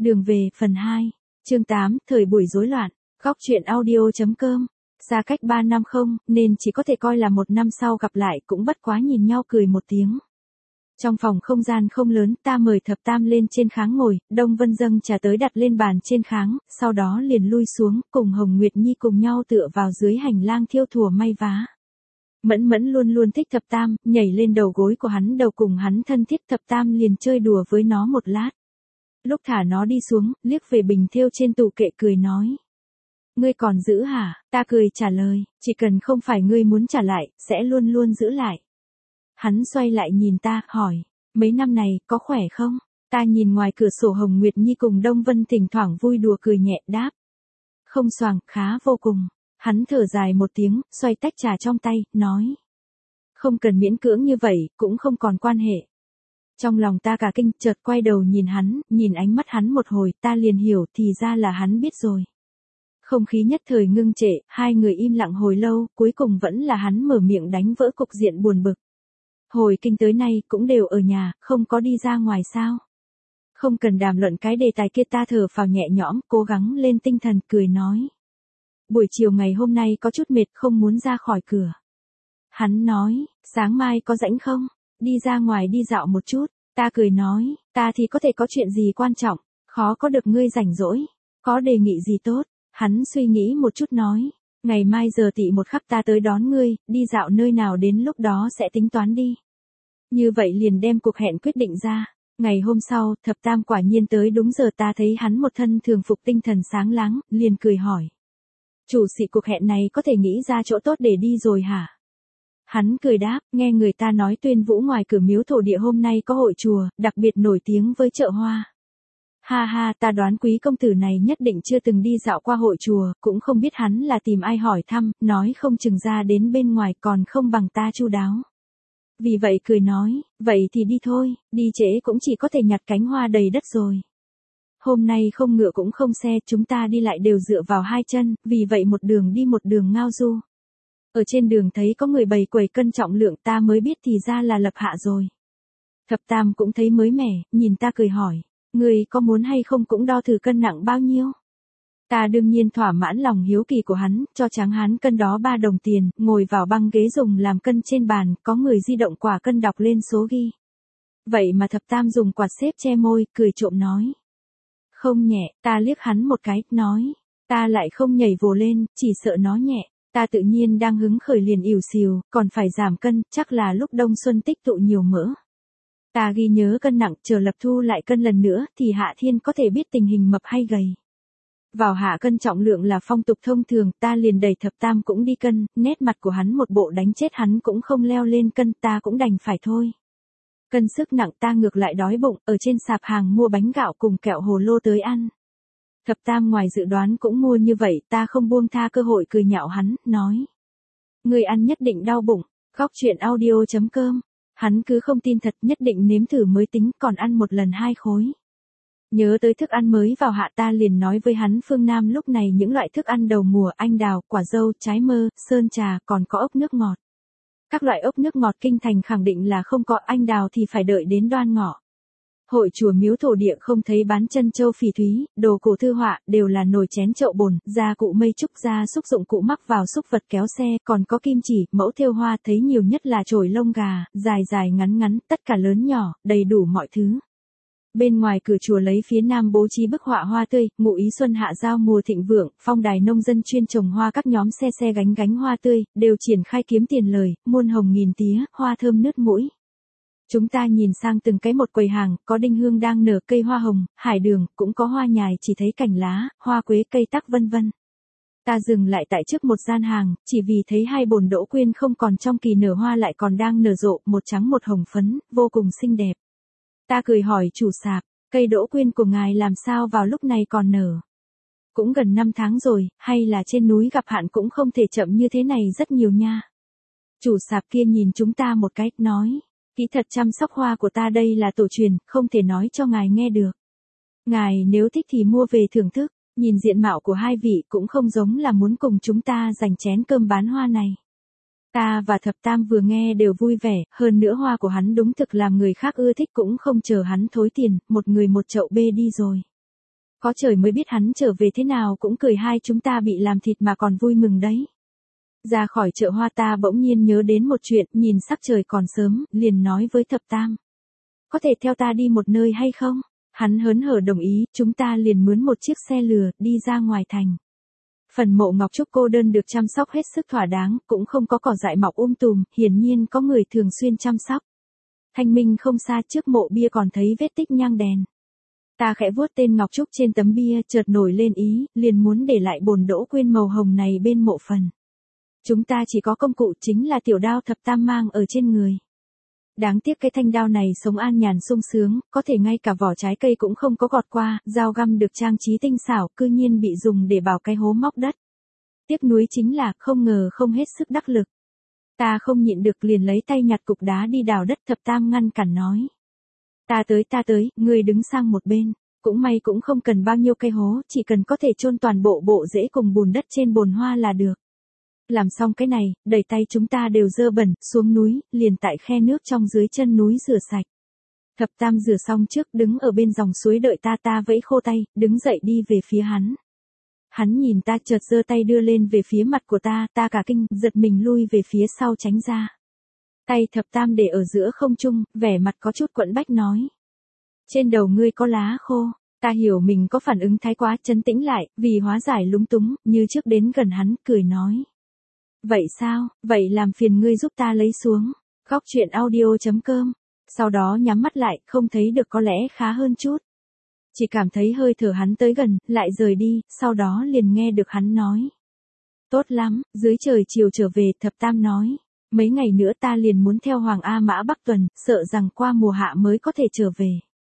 Đường về, phần 2. Chương 8, thời buổi rối loạn. Góc truyện audio.com. Xa cách 3 năm không, nên chỉ có thể coi là 1 năm sau gặp lại, cũng bất quá nhìn nhau cười một tiếng. Trong phòng không gian không lớn, ta mời Thập Tam lên trên kháng ngồi, Đông Vân dâng trà tới đặt lên bàn trên kháng, sau đó liền lui xuống, cùng Hồng Nguyệt Nhi cùng nhau tựa vào dưới hành lang thiêu thùa may vá. Mẫn Mẫn luôn luôn thích Thập Tam, nhảy lên đầu gối của hắn đầu cùng hắn thân thiết. Thập Tam liền chơi đùa với nó một lát. Lúc thả nó đi xuống, liếc về bình thêu trên tủ kệ cười nói. Ngươi còn giữ hả? Ta cười trả lời, chỉ cần không phải ngươi muốn trả lại, sẽ luôn luôn giữ lại. Hắn xoay lại nhìn ta, hỏi, mấy năm này, có khỏe không? Ta nhìn ngoài cửa sổ Hồng Nguyệt Nhi cùng Đông Vân thỉnh thoảng vui đùa cười nhẹ đáp. Không xoàng, khá vô cùng. Hắn thở dài một tiếng, xoay tách trà trong tay, nói. Không cần miễn cưỡng như vậy, cũng không còn quan hệ. Trong lòng ta cả kinh, chợt quay đầu nhìn hắn, nhìn ánh mắt hắn một hồi, ta liền hiểu thì ra là hắn biết rồi. Không khí nhất thời ngưng trệ, hai người im lặng hồi lâu, cuối cùng vẫn là hắn mở miệng đánh vỡ cục diện buồn bực. Hồi kinh tới nay cũng đều ở nhà, không có đi ra ngoài sao. Không cần đàm luận cái đề tài kia, ta thở phào nhẹ nhõm, cố gắng lên tinh thần cười nói. Buổi chiều ngày hôm nay có chút mệt, không muốn ra khỏi cửa. Hắn nói, sáng mai có rảnh không? Đi ra ngoài đi dạo một chút. Ta cười nói, ta thì có thể có chuyện gì quan trọng, khó có được ngươi rảnh rỗi. Có đề nghị gì tốt? Hắn suy nghĩ một chút nói, ngày mai giờ tị một khắc ta tới đón ngươi, đi dạo nơi nào đến lúc đó sẽ tính toán đi. Như vậy liền đem cuộc hẹn quyết định ra. Ngày hôm sau, Thập Tam quả nhiên tới đúng giờ, ta thấy hắn một thân thường phục tinh thần sáng láng, liền cười hỏi. Chủ sĩ cuộc hẹn này có thể nghĩ ra chỗ tốt để đi rồi hả? Hắn cười đáp, nghe người ta nói Tuyên Vũ ngoài cửa miếu thổ địa hôm nay có hội chùa, đặc biệt nổi tiếng với chợ hoa. Ha ha, ta đoán quý công tử này nhất định chưa từng đi dạo qua hội chùa, cũng không biết hắn là tìm ai hỏi thăm, nói không chừng ra đến bên ngoài còn không bằng ta chu đáo. Vì vậy cười nói, vậy thì đi thôi, đi trễ cũng chỉ có thể nhặt cánh hoa đầy đất rồi. Hôm nay không ngựa cũng không xe, chúng ta đi lại đều dựa vào hai chân, vì vậy một đường đi một đường ngao du. Ở trên đường thấy có người bày quầy cân trọng lượng, ta mới biết thì ra là Lập Hạ rồi. Thập Tam cũng thấy mới mẻ, nhìn ta cười hỏi, ngươi có muốn hay không cũng đo thử cân nặng bao nhiêu? Ta đương nhiên thỏa mãn lòng hiếu kỳ của hắn, cho tráng hán cân đó 3 đồng tiền, ngồi vào băng ghế dùng làm cân trên bàn, có người di động quả cân đọc lên số ghi. Vậy mà Thập Tam dùng quạt xếp che môi, cười trộm nói. Không nhẹ, ta liếc hắn một cái, nói, ta lại không nhảy vồ lên, chỉ sợ nó nhẹ. Ta tự nhiên đang hứng khởi liền ỉu xìu, còn phải giảm cân, chắc là lúc đông xuân tích tụ nhiều mỡ. Ta ghi nhớ cân nặng, chờ Lập thu lại cân lần nữa, thì Hạ Thiên có thể biết tình hình mập hay gầy. Vào hạ cân trọng lượng là phong tục thông thường, ta liền đẩy Thập Tam cũng đi cân, nét mặt của hắn một bộ đánh chết hắn cũng không leo lên cân, ta cũng đành phải thôi. Cân sức nặng, ta ngược lại đói bụng, ở trên sạp hàng mua bánh gạo cùng kẹo hồ lô tới ăn. Thập Tam ngoài dự đoán cũng mua như vậy, ta không buông tha cơ hội cười nhạo hắn, nói. Người ăn nhất định đau bụng. Góc truyện audio.com. Hắn cứ không tin thật, nhất định nếm thử mới tính, còn ăn một lần 2 khối. Nhớ tới thức ăn mới vào hạ, ta liền nói với hắn phương Nam lúc này những loại thức ăn đầu mùa, anh đào, quả dâu, trái mơ, sơn trà, còn có ốc nước ngọt. Các loại ốc nước ngọt kinh thành khẳng định là không có, anh đào thì phải đợi đến Đoan Ngọ. Hội chùa miếu thổ địa không thấy bán chân châu phỉ thúy, đồ cổ thư họa, đều là nồi chén chậu bồn, gia cụ mây trúc, gia súc dụng cụ mắc vào xúc vật kéo xe, còn có kim chỉ, mẫu thêu hoa, thấy nhiều nhất là chổi lông gà, dài dài ngắn ngắn, tất cả lớn nhỏ, đầy đủ mọi thứ. Bên ngoài cửa chùa lấy phía nam bố trí bức họa hoa tươi, ngụ ý xuân hạ giao mùa thịnh vượng, phong đài nông dân chuyên trồng hoa, các nhóm xe gánh hoa tươi, đều triển khai kiếm tiền lời, muôn hồng nghìn tía, hoa thơm nứt mũi. Chúng ta nhìn sang từng cái một quầy hàng, có đinh hương đang nở, cây hoa hồng, hải đường, cũng có hoa nhài chỉ thấy cành lá, hoa quế, cây tắc vân vân. Ta dừng lại tại trước một gian hàng, chỉ vì thấy 2 bồn đỗ quyên không còn trong kỳ nở hoa lại còn đang nở rộ, một trắng một hồng phấn, vô cùng xinh đẹp. Ta cười hỏi chủ sạp, cây đỗ quyên của ngài làm sao vào lúc này còn nở? Cũng gần 5 tháng rồi, hay là trên núi gặp hạn cũng không thể chậm như thế này rất nhiều nha. Chủ sạp kia nhìn chúng ta một cái, nói. Kỹ thuật chăm sóc hoa của ta đây là tổ truyền, không thể nói cho ngài nghe được. Ngài nếu thích thì mua về thưởng thức, nhìn diện mạo của hai vị cũng không giống là muốn cùng chúng ta giành chén cơm bán hoa này. Ta và Thập Tam vừa nghe đều vui vẻ, hơn nữa hoa của hắn đúng thực làm người khác ưa thích, cũng không chờ hắn thối tiền, một người một chậu bê đi rồi. Có trời mới biết hắn trở về thế nào cũng cười hai chúng ta bị làm thịt mà còn vui mừng đấy. Ra khỏi chợ hoa ta bỗng nhiên nhớ đến một chuyện, nhìn sắc trời còn sớm, liền nói với Thập Tam. Có thể theo ta đi một nơi hay không? Hắn hớn hở đồng ý, chúng ta liền mướn một chiếc xe lừa, đi ra ngoài thành. Phần mộ Ngọc Trúc cô đơn được chăm sóc hết sức thỏa đáng, cũng không có cỏ dại mọc tùm, hiển nhiên có người thường xuyên chăm sóc. Thanh minh không xa, trước mộ bia còn thấy vết tích nhang đèn. Ta khẽ vuốt tên Ngọc Trúc trên tấm bia, chợt nổi lên ý, liền muốn để lại bồn đỗ quyên màu hồng này bên mộ phần. Chúng ta chỉ có công cụ, chính là tiểu đao Thập Tam mang ở trên người. Đáng tiếc cái thanh đao này sống an nhàn sung sướng, có thể ngay cả vỏ trái cây cũng không có gọt qua, dao găm được trang trí tinh xảo, cư nhiên bị dùng để bảo cái hố móc đất. Tiếc nuối chính là, không ngờ không hết sức đắc lực. Ta không nhịn được liền lấy tay nhặt cục đá đi đào đất. Thập Tam ngăn cản nói. Ta tới, ngươi đứng sang một bên. Cũng may cũng không cần bao nhiêu cây hố, chỉ cần có thể chôn toàn bộ rễ cùng bùn đất trên bồn hoa là được. Làm xong cái này, đẩy tay chúng ta đều dơ bẩn, xuống núi, liền tại khe nước trong dưới chân núi rửa sạch. Thập Tam rửa xong trước, đứng ở bên dòng suối đợi ta vẫy khô tay, đứng dậy đi về phía hắn. Hắn nhìn ta chợt giơ tay đưa lên về phía mặt của ta cả kinh, giật mình lui về phía sau tránh ra. Tay Thập Tam để ở giữa không trung, vẻ mặt có chút quẫn bách nói. Trên đầu ngươi có lá khô. Ta hiểu mình có phản ứng thái quá, trấn tĩnh lại, vì hóa giải lúng túng, như trước đến gần hắn, cười nói. Vậy sao, vậy làm phiền ngươi giúp ta lấy xuống. Góc truyện audio.com. Sau đó nhắm mắt lại, không thấy được có lẽ khá hơn chút. Chỉ cảm thấy hơi thở hắn tới gần, lại rời đi, sau đó liền nghe được hắn nói. Tốt lắm, dưới trời chiều trở về. Thập Tam nói. Mấy ngày nữa ta liền muốn theo Hoàng A Mã Bắc tuần, sợ rằng qua mùa hạ mới có thể trở về.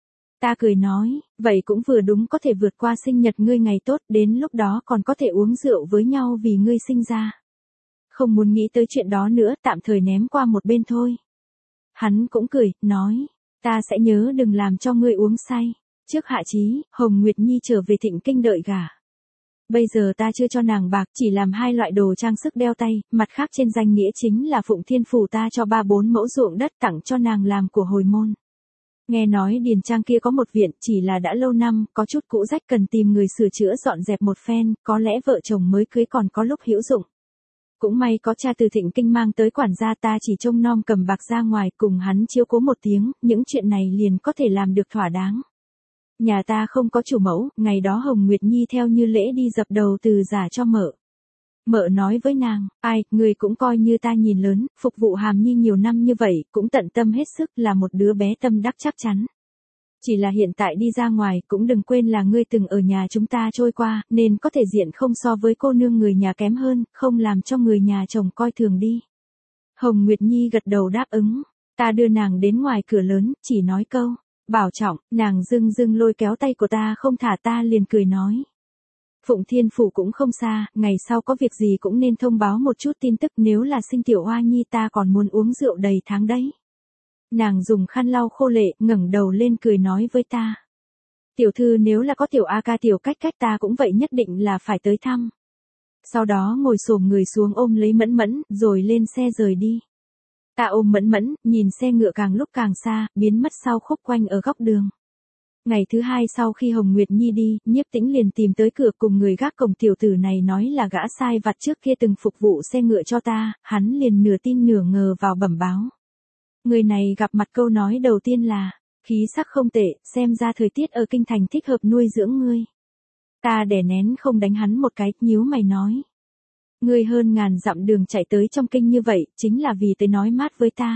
Ta cười nói, vậy cũng vừa đúng, có thể vượt qua sinh nhật ngươi ngày tốt, đến lúc đó còn có thể uống rượu với nhau vì ngươi sinh ra. Không muốn nghĩ tới chuyện đó nữa, tạm thời ném qua một bên thôi. Hắn cũng cười, nói, ta sẽ nhớ đừng làm cho ngươi uống say. Trước hạ chí, Hồng Nguyệt Nhi trở về Thịnh Kinh đợi gả. Bây giờ ta chưa cho nàng bạc, chỉ làm 2 loại đồ trang sức đeo tay, mặt khác trên danh nghĩa chính là Phụng Thiên Phủ ta cho 3-4 mẫu ruộng đất tặng cho nàng làm của hồi môn. Nghe nói điền trang kia có một viện, chỉ là đã lâu năm, có chút cũ rách cần tìm người sửa chữa dọn dẹp một phen, có lẽ vợ chồng mới cưới còn có lúc hữu dụng. Cũng may có cha từ Thịnh Kinh mang tới quản gia, ta chỉ trông nom cầm bạc ra ngoài cùng hắn chiếu cố một tiếng, những chuyện này liền có thể làm được thỏa đáng. Nhà ta không có chủ mẫu, ngày đó Hồng Nguyệt Nhi theo như lễ đi dập đầu từ giả cho mợ. Mợ nói với nàng, ai, người cũng coi như ta nhìn lớn, phục vụ Hàm Nhi nhiều năm như vậy, cũng tận tâm hết sức, là một đứa bé tâm đắc chắc chắn. Chỉ là hiện tại đi ra ngoài, cũng đừng quên là ngươi từng ở nhà chúng ta trôi qua, nên có thể diện không so với cô nương người nhà kém hơn, không làm cho người nhà chồng coi thường đi. Hồng Nguyệt Nhi gật đầu đáp ứng, ta đưa nàng đến ngoài cửa lớn, chỉ nói câu, bảo trọng, nàng dưng lôi kéo tay của ta không thả, ta liền cười nói. Phụng Thiên Phủ cũng không xa, ngày sau có việc gì cũng nên thông báo một chút tin tức, nếu là sinh tiểu Hoa Nhi ta còn muốn uống rượu đầy tháng đấy. Nàng dùng khăn lau khô lệ, ngẩng đầu lên cười nói với ta. Tiểu thư nếu là có tiểu A ca tiểu cách ta cũng vậy, nhất định là phải tới thăm. Sau đó ngồi xổm người xuống ôm lấy Mẫn Mẫn, rồi lên xe rời đi. Ta ôm Mẫn Mẫn, nhìn xe ngựa càng lúc càng xa, biến mất sau khúc quanh ở góc đường. Ngày thứ 2 sau khi Hồng Nguyệt Nhi đi, Nhiếp Tĩnh liền tìm tới cửa cùng người gác cổng, tiểu tử này nói là gã sai vặt trước kia từng phục vụ xe ngựa cho ta, hắn liền nửa tin nửa ngờ vào bẩm báo. Người này gặp mặt câu nói đầu tiên là, khí sắc không tệ, xem ra thời tiết ở kinh thành thích hợp nuôi dưỡng ngươi. Ta đè nén không đánh hắn một cái, nhíu mày nói. Ngươi hơn ngàn dặm đường chạy tới trong kinh như vậy, chính là vì tới nói mát với ta.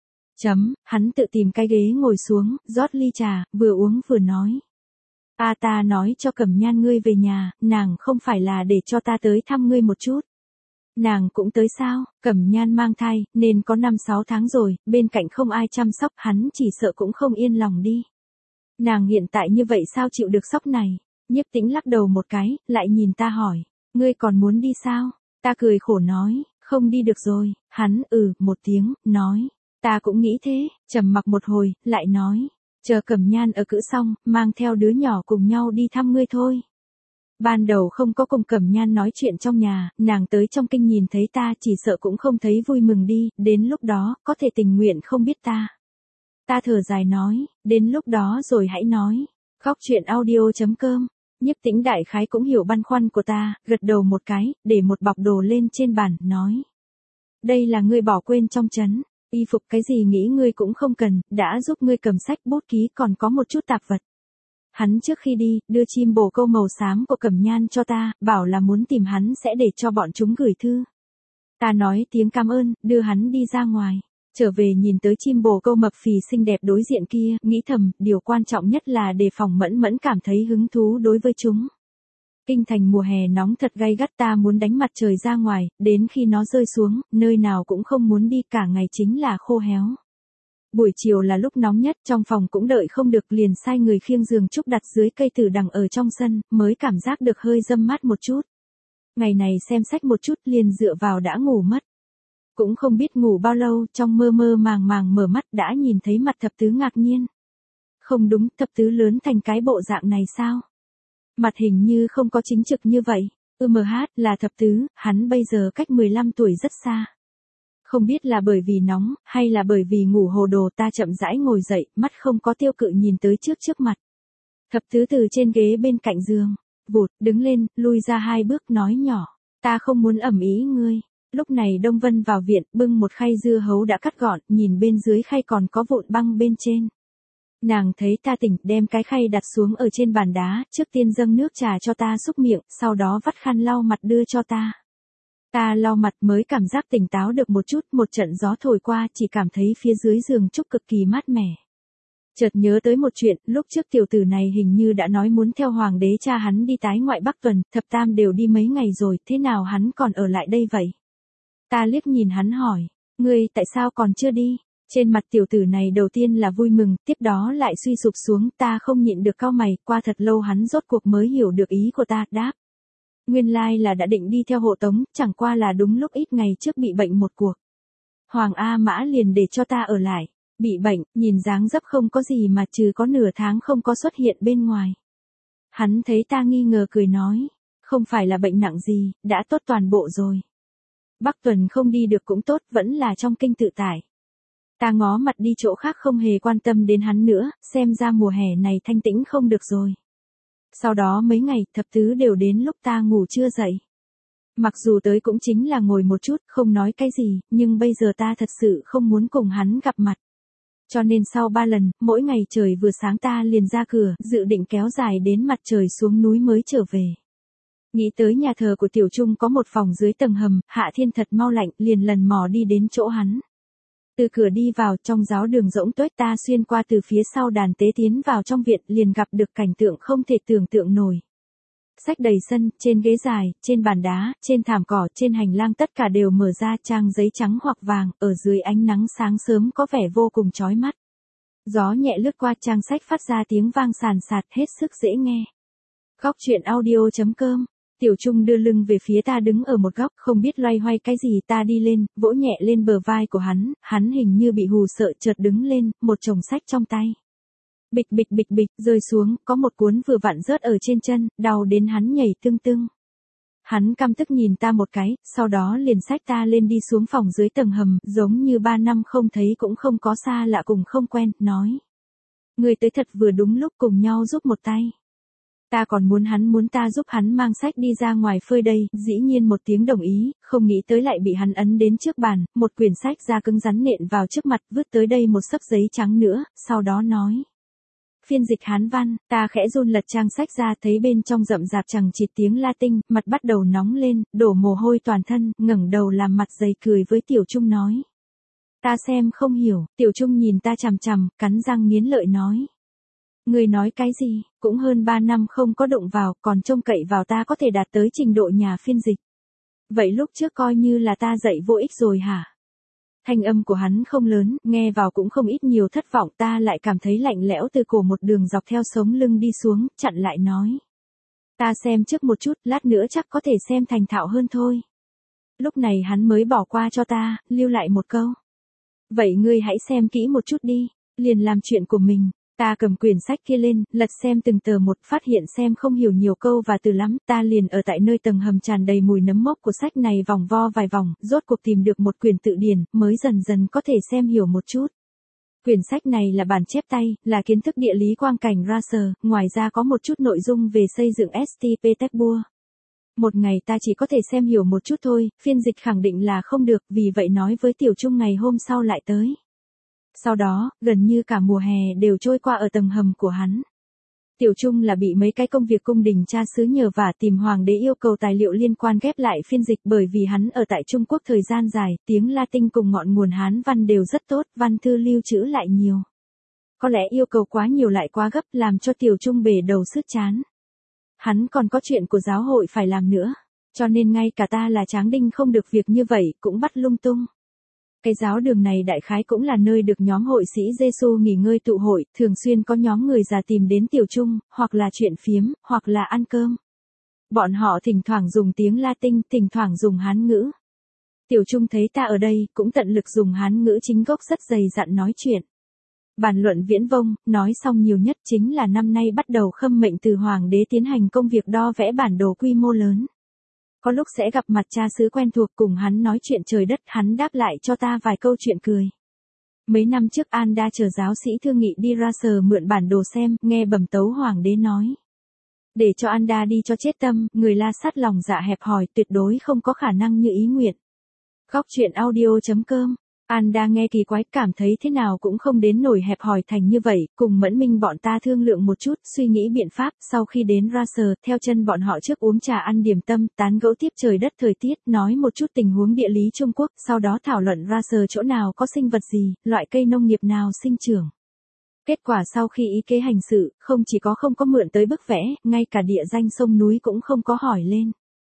Hắn tự tìm cái ghế ngồi xuống, rót ly trà, vừa uống vừa nói. Ta nói cho Cẩm Nhan ngươi về nhà, nàng không phải là để cho ta tới thăm ngươi một chút. Nàng cũng tới sao? Cẩm Nhan mang thai, nên có 5-6 tháng rồi, bên cạnh không ai chăm sóc, hắn chỉ sợ cũng không yên lòng đi. Nàng hiện tại như vậy sao chịu được sóc này? Nhiếp Tĩnh lắc đầu một cái, lại nhìn ta hỏi, ngươi còn muốn đi sao? Ta cười khổ nói, không đi được rồi. Hắn một tiếng, nói, ta cũng nghĩ thế, trầm mặc một hồi, lại nói, chờ Cẩm Nhan ở cữ xong, mang theo đứa nhỏ cùng nhau đi thăm ngươi thôi. Ban đầu không có cùng Cẩm Nhan nói chuyện trong nhà, nàng tới trong kinh nhìn thấy ta chỉ sợ cũng không thấy vui mừng đi, đến lúc đó, có thể tình nguyện không biết ta. Ta thở dài nói, đến lúc đó rồi hãy nói. Góc truyện audio.com Nhiếp Tĩnh đại khái cũng hiểu băn khoăn của ta, gật đầu một cái, để một bọc đồ lên trên bàn, nói. Đây là ngươi bỏ quên trong trấn, y phục cái gì nghĩ ngươi cũng không cần, đã giúp ngươi cầm sách bút ký còn có một chút tạp vật. Hắn trước khi đi, đưa chim bồ câu màu xám của Cẩm Nhan cho ta, bảo là muốn tìm hắn sẽ để cho bọn chúng gửi thư. Ta nói tiếng cảm ơn, đưa hắn đi ra ngoài. Trở về nhìn tới chim bồ câu mập phì xinh đẹp đối diện kia, nghĩ thầm, điều quan trọng nhất là đề phòng Mẫn Mẫn cảm thấy hứng thú đối với chúng. Kinh thành mùa hè nóng thật gay gắt, ta muốn đánh mặt trời ra ngoài, đến khi nó rơi xuống, nơi nào cũng không muốn đi, cả ngày chính là khô héo. Buổi chiều là lúc nóng nhất, trong phòng cũng đợi không được, liền sai người khiêng giường trúc đặt dưới cây tử đằng ở trong sân, mới cảm giác được hơi râm mát một chút. Ngày này xem sách một chút liền dựa vào đã ngủ mất. Cũng không biết ngủ bao lâu, trong mơ mơ màng màng mở mắt đã nhìn thấy mặt Thập Tứ ngạc nhiên. Không đúng, Thập Tứ lớn thành cái bộ dạng này sao? Mặt hình như không có chính trực như vậy. Là Thập Tứ, hắn bây giờ cách 15 tuổi rất xa. Không biết là bởi vì nóng, hay là bởi vì ngủ hồ đồ, ta chậm rãi ngồi dậy, mắt không có tiêu cự nhìn tới trước mặt. Thập Tứ từ trên ghế bên cạnh giường, vụt, đứng lên, lui ra 2 bước nói nhỏ. Ta không muốn ẩm ý ngươi. Lúc này Đông Vân vào viện, bưng một khay dưa hấu đã cắt gọn, nhìn bên dưới khay còn có vụn băng bên trên. Nàng thấy ta tỉnh, đem cái khay đặt xuống ở trên bàn đá, trước tiên dâng nước trà cho ta xúc miệng, sau đó vắt khăn lau mặt đưa cho ta. Ta lau mặt mới cảm giác tỉnh táo được một chút, một trận gió thổi qua, chỉ cảm thấy phía dưới giường trúc cực kỳ mát mẻ. Chợt nhớ tới một chuyện, lúc trước tiểu tử này hình như đã nói muốn theo hoàng đế cha hắn đi tái ngoại Bắc tuần, Thập Tam đều đi mấy ngày rồi, thế nào hắn còn ở lại đây vậy? Ta liếc nhìn hắn hỏi, ngươi tại sao còn chưa đi? Trên mặt tiểu tử này đầu tiên là vui mừng, tiếp đó lại suy sụp xuống, ta không nhịn được cau mày, qua thật lâu hắn rốt cuộc mới hiểu được ý của ta, đáp. Nguyên lai là đã định đi theo hộ tống, chẳng qua là đúng lúc ít ngày trước bị bệnh một cuộc. Hoàng A Mã liền để cho ta ở lại, bị bệnh, nhìn dáng dấp không có gì mà trừ có nửa tháng không có xuất hiện bên ngoài. Hắn thấy ta nghi ngờ cười nói, không phải là bệnh nặng gì, đã tốt toàn bộ rồi. Bắc tuần không đi được cũng tốt, vẫn là trong kinh tự tại. Ta ngó mặt đi chỗ khác không hề quan tâm đến hắn nữa, xem ra mùa hè này thanh tĩnh không được rồi. Sau đó mấy ngày, Thập Tứ đều đến lúc ta ngủ chưa dậy. Mặc dù tới cũng chính là ngồi một chút, không nói cái gì, nhưng bây giờ ta thật sự không muốn cùng hắn gặp mặt. Cho nên sau 3 lần, mỗi ngày trời vừa sáng ta liền ra cửa, dự định kéo dài đến mặt trời xuống núi mới trở về. Nghĩ tới nhà thờ của Tiểu Trung có một phòng dưới tầng hầm, Hạ Thiên thật mau lạnh, liền lần mò đi đến chỗ hắn. Từ cửa đi vào, trong giáo đường rỗng tuếch, ta xuyên qua từ phía sau đàn tế tiến vào trong viện, liền gặp được cảnh tượng không thể tưởng tượng nổi. Sách đầy sân, trên ghế dài, trên bàn đá, trên thảm cỏ, trên hành lang tất cả đều mở ra, trang giấy trắng hoặc vàng, ở dưới ánh nắng sáng sớm có vẻ vô cùng chói mắt. Gió nhẹ lướt qua trang sách phát ra tiếng vang sàn sạt, hết sức dễ nghe. Góc truyện audio.com. Tiểu Trung đưa lưng về phía ta đứng ở một góc, không biết loay hoay cái gì, ta đi lên, vỗ nhẹ lên bờ vai của hắn hình như bị hù sợ, chợt đứng lên, một chồng sách trong tay. Bịch bịch bịch bịch, rơi xuống, có một cuốn vừa vặn rớt ở trên chân, đau đến hắn nhảy tưng tưng. Hắn căm tức nhìn ta một cái, sau đó liền xách ta lên đi xuống phòng dưới tầng hầm, giống như 3 năm không thấy cũng không có xa lạ cùng không quen, nói. Người tới thật vừa đúng lúc, cùng nhau giúp một tay. Ta còn muốn ta giúp hắn mang sách đi ra ngoài phơi đây, dĩ nhiên một tiếng đồng ý, không nghĩ tới lại bị hắn ấn đến trước bàn, một quyển sách da cứng rắn nện vào trước mặt, vứt tới đây một xấp giấy trắng nữa, sau đó nói. Phiên dịch Hán văn, ta khẽ run lật trang sách ra, thấy bên trong rậm rạp chằng chịt tiếng Latin, mặt bắt đầu nóng lên, đổ mồ hôi toàn thân, ngẩng đầu làm mặt dày cười với Tiểu Trung nói. Ta xem không hiểu, Tiểu Trung nhìn ta chằm chằm, cắn răng nghiến lợi nói. Người nói cái gì, cũng hơn 3 năm không có đụng vào, còn trông cậy vào ta có thể đạt tới trình độ nhà phiên dịch. Vậy lúc trước coi như là ta dạy vô ích rồi hả? Thanh âm của hắn không lớn, nghe vào cũng không ít nhiều thất vọng, ta lại cảm thấy lạnh lẽo từ cổ một đường dọc theo sống lưng đi xuống, chặn lại nói. Ta xem trước một chút, lát nữa chắc có thể xem thành thạo hơn thôi. Lúc này hắn mới bỏ qua cho ta, lưu lại một câu. Vậy ngươi hãy xem kỹ một chút đi, liền làm chuyện của mình. Ta cầm quyển sách kia lên, lật xem từng tờ một, phát hiện xem không hiểu nhiều câu và từ lắm, ta liền ở tại nơi tầng hầm tràn đầy mùi nấm mốc của sách này vòng vo vài vòng, rốt cuộc tìm được một quyển tự điển, mới dần dần có thể xem hiểu một chút. Quyển sách này là bản chép tay, là kiến thức địa lý quang cảnh Russell, ngoài ra có một chút nội dung về xây dựng St. Petersburg. Một ngày ta chỉ có thể xem hiểu một chút thôi, phiên dịch khẳng định là không được, vì vậy nói với Tiểu Trung ngày hôm sau lại tới. Sau đó, gần như cả mùa hè đều trôi qua ở tầng hầm của hắn. Tiểu Trung là bị mấy cái công việc cung đình cha xứ nhờ vả tìm hoàng đế yêu cầu tài liệu liên quan ghép lại phiên dịch, bởi vì hắn ở tại Trung Quốc thời gian dài, tiếng Latin cùng ngọn nguồn Hán văn đều rất tốt, văn thư lưu trữ lại nhiều. Có lẽ yêu cầu quá nhiều lại quá gấp, làm cho Tiểu Trung bể đầu sứt chán. Hắn còn có chuyện của giáo hội phải làm nữa, cho nên ngay cả ta là Tráng Đinh không được việc như vậy, cũng bắt lung tung. Cái giáo đường này đại khái cũng là nơi được nhóm hội sĩ Giêsu nghỉ ngơi tụ hội, thường xuyên có nhóm người già tìm đến Tiểu Trung, hoặc là chuyện phiếm, hoặc là ăn cơm. Bọn họ thỉnh thoảng dùng tiếng Latin, thỉnh thoảng dùng Hán ngữ. Tiểu Trung thấy ta ở đây, cũng tận lực dùng Hán ngữ chính gốc rất dày dặn nói chuyện. Bàn luận viễn vông, nói xong nhiều nhất chính là năm nay bắt đầu khâm mệnh từ hoàng đế tiến hành công việc đo vẽ bản đồ quy mô lớn. Có lúc sẽ gặp mặt cha xứ quen thuộc, cùng hắn nói chuyện trời đất, hắn đáp lại cho ta vài câu chuyện cười. Mấy năm trước Anda chờ giáo sĩ thương nghị đi Russell mượn bản đồ xem, nghe bẩm tấu hoàng đế nói. Để cho Anda đi cho chết tâm, người La Sát lòng dạ hẹp hòi, tuyệt đối không có khả năng như ý nguyện. Góc truyện audio.com. Anda nghe kỳ quái, cảm thấy thế nào cũng không đến nổi hẹp hòi thành như vậy, cùng Mẫn Minh bọn ta thương lượng một chút, suy nghĩ biện pháp, sau khi đến Russell, theo chân bọn họ trước uống trà ăn điểm tâm, tán gẫu tiếp trời đất thời tiết, nói một chút tình huống địa lý Trung Quốc, sau đó thảo luận Russell chỗ nào có sinh vật gì, loại cây nông nghiệp nào sinh trưởng. Kết quả sau khi ý kế hành sự, không chỉ không có mượn tới bức vẽ, ngay cả địa danh sông núi cũng không có hỏi lên.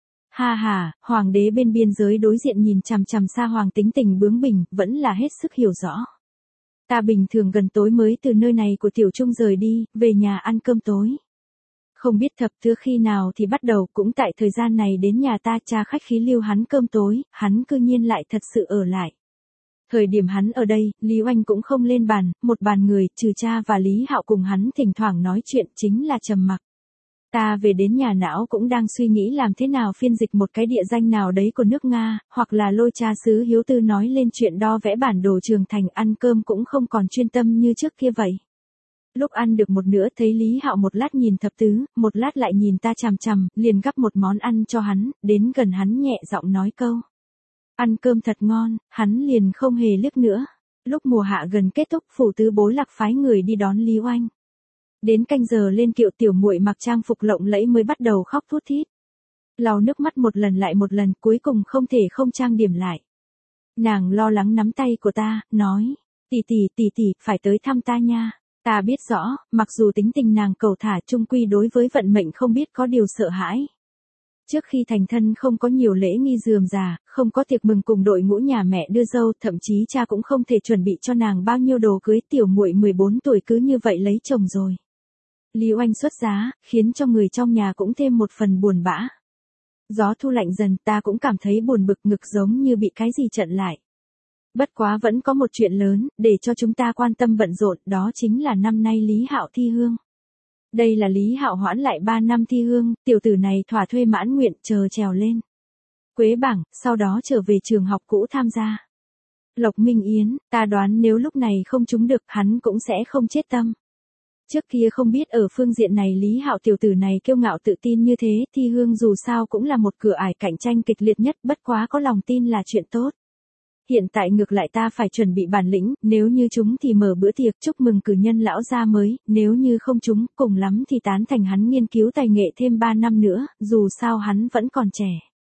Ha ha, hoàng đế bên biên giới đối diện nhìn chằm chằm Sa Hoàng tính tình bướng bỉnh, vẫn là hết sức hiểu rõ. Ta bình thường gần tối mới từ nơi này của Tiểu Trung rời đi, về nhà ăn cơm tối. Không biết thập thưa khi nào thì bắt đầu, cũng tại thời gian này đến nhà ta cha khách khí lưu hắn cơm tối, hắn cư nhiên lại thật sự ở lại. Thời điểm hắn ở đây, Lý Oanh cũng không lên bàn, một bàn người, trừ cha và Lý Hạo cùng hắn thỉnh thoảng nói chuyện, chính là trầm mặc. Ta về đến nhà não cũng đang suy nghĩ làm thế nào phiên dịch một cái địa danh nào đấy của nước Nga, hoặc là lôi cha xứ Hiếu Tư nói lên chuyện đo vẽ bản đồ Trường Thành, ăn cơm cũng không còn chuyên tâm như trước kia vậy. Lúc ăn được một nửa thấy Lý Hạo một lát nhìn thập tứ, một lát lại nhìn ta chằm chằm, liền gắp một món ăn cho hắn, đến gần hắn nhẹ giọng nói câu. Ăn cơm thật ngon, hắn liền không hề liếc nữa. Lúc mùa hạ gần kết thúc, phủ tứ bối Lạc phái người đi đón Lý Oanh. Đến canh giờ lên kiệu, tiểu muội mặc trang phục lộng lẫy mới bắt đầu khóc thút thít. Lau nước mắt một lần lại một lần, cuối cùng không thể không trang điểm lại. Nàng lo lắng nắm tay của ta, nói, tỷ tỷ, phải tới thăm ta nha. Ta biết rõ, mặc dù tính tình nàng cầu thả, chung quy đối với vận mệnh không biết có điều sợ hãi. Trước khi thành thân không có nhiều lễ nghi rườm rà, không có tiệc mừng cùng đội ngũ nhà mẹ đưa dâu, thậm chí cha cũng không thể chuẩn bị cho nàng bao nhiêu đồ cưới, tiểu muội 14 tuổi cứ như vậy lấy chồng rồi. Lý Oanh xuất giá, khiến cho người trong nhà cũng thêm một phần buồn bã. Gió thu lạnh dần, ta cũng cảm thấy buồn bực, ngực giống như bị cái gì chặn lại. Bất quá vẫn có một chuyện lớn, để cho chúng ta quan tâm bận rộn, đó chính là năm nay Lý Hạo thi hương. Đây là Lý Hạo hoãn lại 3 năm thi hương, tiểu tử này thỏa thuê mãn nguyện, chờ trèo lên quế bảng, sau đó trở về trường học cũ tham gia. Lộc Minh Yến, ta đoán nếu lúc này không trúng được, hắn cũng sẽ không chết tâm. Trước kia không biết ở phương diện này Lý Hạo tiểu tử này kiêu ngạo tự tin như thế, thi hương dù sao cũng là một cửa ải cạnh tranh kịch liệt nhất, bất quá có lòng tin là chuyện tốt. Hiện tại ngược lại ta phải chuẩn bị bản lĩnh, nếu như chúng thì mở bữa tiệc chúc mừng cử nhân lão gia mới, nếu như không chúng, cùng lắm thì tán thành hắn nghiên cứu tài nghệ thêm 3 năm nữa, dù sao hắn vẫn còn trẻ.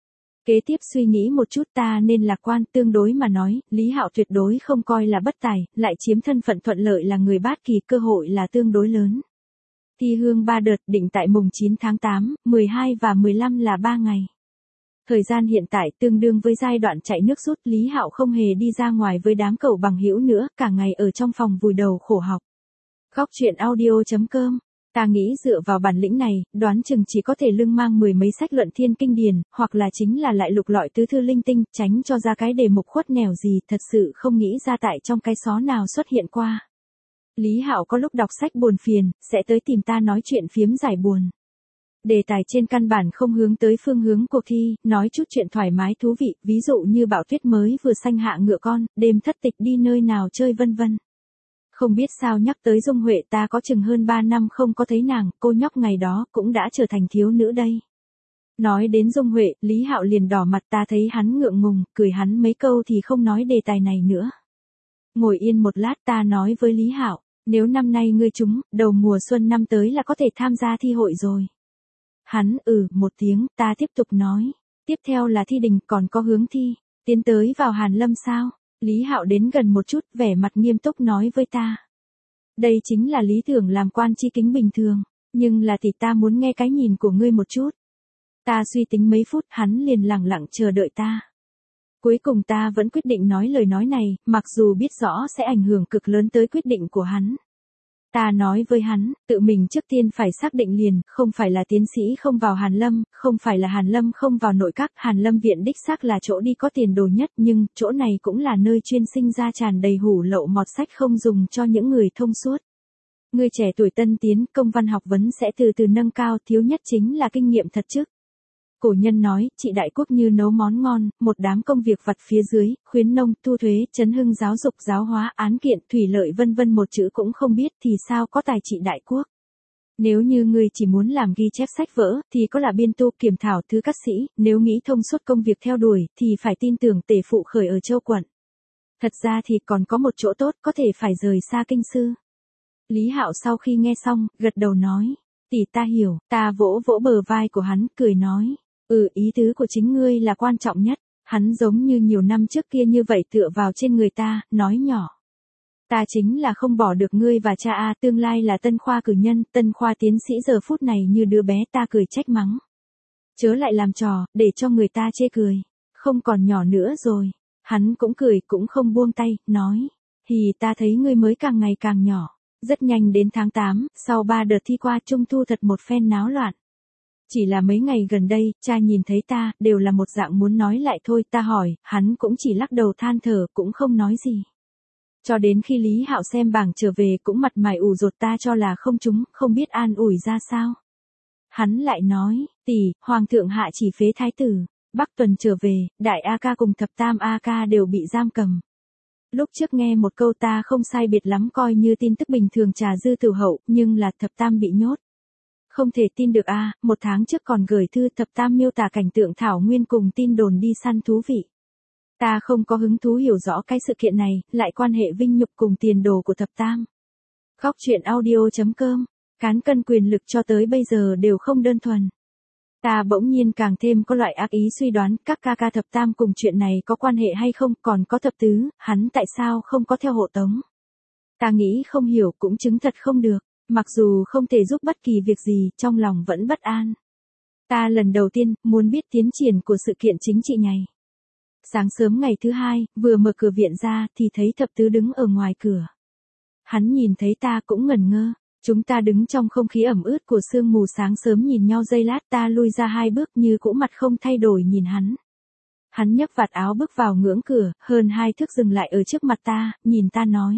Kế tiếp suy nghĩ một chút, ta nên lạc quan, tương đối mà nói, Lý Hạo tuyệt đối không coi là bất tài, lại chiếm thân phận thuận lợi là người bát kỳ, cơ hội là tương đối lớn. Thi hương 3 đợt, định tại mùng 9 tháng 8, 12 và 15 là 3 ngày. Thời gian hiện tại tương đương với giai đoạn chạy nước rút, Lý Hạo không hề đi ra ngoài với đám cậu bằng hữu nữa, cả ngày ở trong phòng vùi đầu khổ học. Góc truyện audio.com. Ta nghĩ dựa vào bản lĩnh này, đoán chừng chỉ có thể lưng mang 10 mấy sách luận thiên kinh điển, hoặc là chính là lại lục lọi tứ thư linh tinh, tránh cho ra cái đề mục khuất nẻo gì, thật sự không nghĩ ra tại trong cái xó nào xuất hiện qua. Lý Hạo có lúc đọc sách buồn phiền, sẽ tới tìm ta nói chuyện phiếm giải buồn. Đề tài trên căn bản không hướng tới phương hướng cuộc thi, nói chút chuyện thoải mái thú vị, ví dụ như Bạo Tuyết mới vừa sanh hạ ngựa con, đêm thất tịch đi nơi nào chơi vân vân. Không biết sao nhắc tới Dung Huệ ta có chừng hơn 3 năm không có thấy nàng, cô nhóc ngày đó cũng đã trở thành thiếu nữ đây. Nói đến Dung Huệ, Lý Hạo liền đỏ mặt, ta thấy hắn ngượng ngùng, cười hắn mấy câu thì không nói đề tài này nữa. Ngồi yên một lát ta nói với Lý Hạo, nếu năm nay ngươi trúng, đầu mùa xuân năm tới là có thể tham gia thi hội rồi. Hắn một tiếng, ta tiếp tục nói. Tiếp theo là thi đình, còn có hướng thi, tiến tới vào Hàn Lâm sao? Lý Hạo đến gần một chút, vẻ mặt nghiêm túc nói với ta. Đây chính là lý tưởng làm quan chi kính bình thường, nhưng là thì ta muốn nghe cái nhìn của ngươi một chút. Ta suy tính mấy phút, hắn liền lặng lặng chờ đợi ta. Cuối cùng ta vẫn quyết định nói lời nói này, mặc dù biết rõ sẽ ảnh hưởng cực lớn tới quyết định của hắn. Ta nói với hắn, tự mình trước tiên phải xác định liền, không phải là tiến sĩ không vào Hàn Lâm, không phải là Hàn Lâm không vào nội các, Hàn Lâm viện đích xác là chỗ đi có tiền đồ nhất, nhưng chỗ này cũng là nơi chuyên sinh ra tràn đầy hủ lậu mọt sách không dùng cho những người thông suốt. Người trẻ tuổi tân tiến, công văn học vấn sẽ từ từ nâng cao, thiếu nhất chính là kinh nghiệm thật chức. Cổ nhân nói, trị đại quốc như nấu món ngon, một đám công việc vặt phía dưới, khuyến nông, thu thuế, trấn hưng giáo dục, giáo hóa, án kiện, thủy lợi vân vân một chữ cũng không biết thì sao có tài trị đại quốc. Nếu như ngươi chỉ muốn làm ghi chép sách vỡ, thì có là biên tu kiểm thảo thứ các sĩ, nếu nghĩ thông suốt công việc theo đuổi, thì phải tin tưởng tể phụ khởi ở châu quận. Thật ra thì còn có một chỗ tốt, có thể phải rời xa kinh sư. Lý Hạo sau khi nghe xong, gật đầu nói, tỷ ta hiểu, ta vỗ vỗ bờ vai của hắn, cười nói. Ý tứ của chính ngươi là quan trọng nhất. Hắn giống như nhiều năm trước kia như vậy tựa vào trên người ta, nói nhỏ. Ta chính là không bỏ được ngươi và cha a, tương lai là tân khoa cử nhân, tân khoa tiến sĩ giờ phút này như đứa bé, ta cười trách mắng. Chớ lại làm trò, để cho người ta chê cười. Không còn nhỏ nữa rồi. Hắn cũng cười, cũng không buông tay, nói. Ta thấy ngươi mới càng ngày càng nhỏ. Rất nhanh đến tháng 8, sau 3 đợt thi qua trung thu thật một phen náo loạn. Chỉ là mấy ngày gần đây, cha nhìn thấy ta, đều là một dạng muốn nói lại thôi, ta hỏi, hắn cũng chỉ lắc đầu than thở, cũng không nói gì. Cho đến khi Lý Hạo xem bảng trở về cũng mặt mày ủ rột, ta cho là không trúng, không biết an ủi ra sao. Hắn lại nói, tỷ, Hoàng thượng hạ chỉ phế thái tử, Bắc tuần trở về, đại A ca cùng thập tam A ca đều bị giam cầm. Lúc trước nghe một câu ta không sai biệt lắm coi như tin tức bình thường trà dư tử hậu, nhưng là thập tam bị nhốt. Không thể tin được a, một tháng trước còn gửi thư thập tam miêu tả cảnh tượng thảo nguyên cùng tin đồn đi săn thú vị. Ta không có hứng thú hiểu rõ cái sự kiện này, lại quan hệ vinh nhục cùng tiền đồ của thập tam. Góc truyện audio.com, cán cân quyền lực cho tới bây giờ đều không đơn thuần. Ta bỗng nhiên càng thêm có loại ác ý suy đoán các ca ca thập tam cùng chuyện này có quan hệ hay không, còn có thập tứ, hắn tại sao không có theo hộ tống. Ta nghĩ không hiểu cũng chứng thật không được. Mặc dù không thể giúp bất kỳ việc gì, trong lòng vẫn bất an. Ta lần đầu tiên, muốn biết tiến triển của sự kiện chính trị này. Sáng sớm ngày thứ hai, vừa mở cửa viện ra, thì thấy thập tứ đứng ở ngoài cửa. Hắn nhìn thấy ta cũng ngẩn ngơ. Chúng ta đứng trong không khí ẩm ướt của sương mù sáng sớm nhìn nhau giây lát, ta lui ra 2 bước như cũ mặt không thay đổi nhìn hắn. Hắn nhấc vạt áo bước vào ngưỡng cửa, hơn 2 thước dừng lại ở trước mặt ta, nhìn ta nói.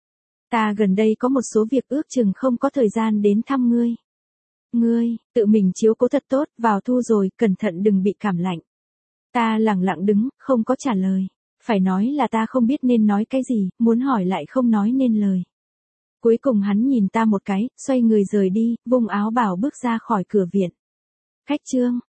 Ta gần đây có một số việc ước chừng không có thời gian đến thăm ngươi. Ngươi, tự mình chiếu cố thật tốt, vào thu rồi, cẩn thận đừng bị cảm lạnh. Ta lặng lặng đứng, không có trả lời. Phải nói là ta không biết nên nói cái gì, muốn hỏi lại không nói nên lời. Cuối cùng hắn nhìn ta một cái, xoay người rời đi, vung áo bảo bước ra khỏi cửa viện. Khách trương,